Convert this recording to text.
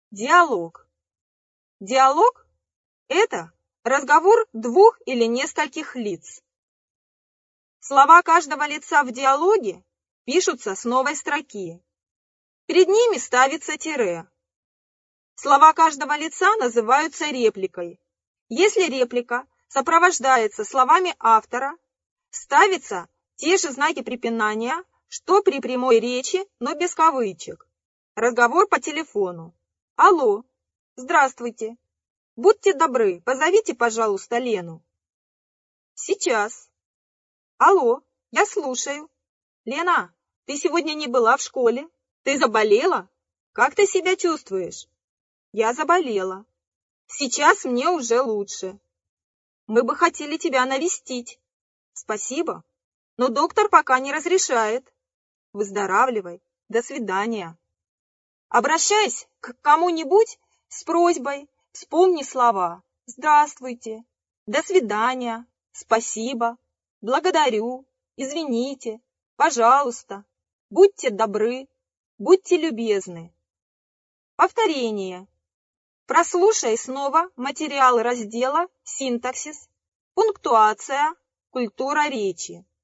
Диалог. Диалог – это разговор двух или нескольких лиц. Слова каждого лица в диалоге пишутся с новой строки. Перед ними ставится тире. Слова каждого лица называются репликой. Если реплика сопровождается словами автора, ставятся те же знаки препинания, что при прямой речи, но без кавычек. Разговор по телефону. Алло, здравствуйте. Будьте добры, позовите, пожалуйста, Лену. Сейчас. Алло, я слушаю. Лена, ты сегодня не была в школе? Ты заболела? Как ты себя чувствуешь? Я заболела. Сейчас мне уже лучше. Мы бы хотели тебя навестить. Спасибо, но доктор пока не разрешает. Выздоравливай. До свидания. Обращаясь к кому-нибудь с просьбой, вспомни слова «Здравствуйте», «До свидания», «Спасибо», «Благодарю», «Извините», «Пожалуйста», «Будьте добры», «Будьте любезны». Повторение. Прослушай снова материал раздела «Синтаксис», «Пунктуация», «Культура речи».